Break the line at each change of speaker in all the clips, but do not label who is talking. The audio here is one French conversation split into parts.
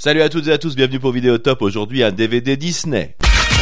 Salut à toutes et à tous, bienvenue pour Vidéo Top. Aujourd'hui, un DVD Disney.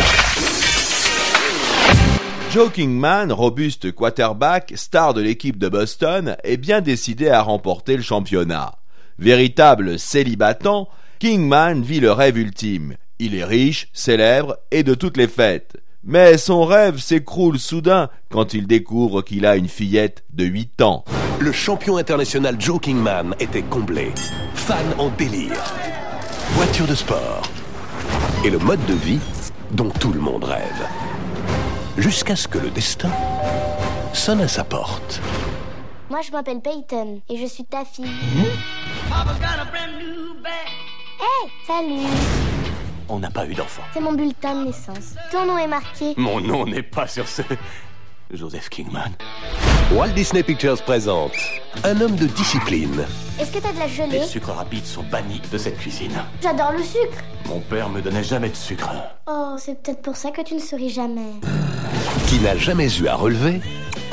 Joe Kingman, robuste quarterback, star de l'équipe de Boston, est bien décidé à remporter le championnat. Véritable célibatant, Kingman vit le rêve ultime. Il est riche, célèbre et de toutes les fêtes. Mais son rêve s'écroule soudain quand il découvre qu'il a une fillette de 8 ans.
Le champion international Joe Kingman était comblé. Fan en délire. Voiture de sport. Et le mode de vie dont tout le monde rêve. Jusqu'à ce que le destin sonne à sa porte.
Moi, je m'appelle Peyton et je suis ta fille. Hey, salut.
On n'a pas eu d'enfant.
C'est mon bulletin de naissance. Ton nom est marqué.
Mon nom n'est pas sur ce... Joseph Kingman. Walt Disney Pictures présente un homme de discipline.
Est-ce que t'as de la gelée?
Les sucres rapides sont bannis de cette cuisine.
J'adore le sucre.
Mon père me donnait jamais de sucre.
Oh, c'est peut-être pour ça que tu ne souris jamais.
Qui n'a jamais eu à relever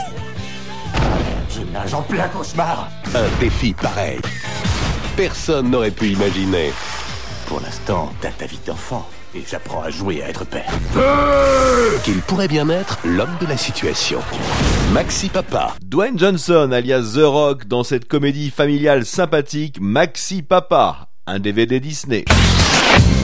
Je nage en plein cauchemar.
un défi pareil. Personne n'aurait pu imaginer.
Pour l'instant, t'as ta vie d'enfant et j'apprends à jouer à être père.
Qu'il pourrait bien être l'homme de la situation. Maxi Papa.
Dwayne Johnson, alias The Rock, dans cette comédie familiale sympathique Maxi Papa, un DVD Disney.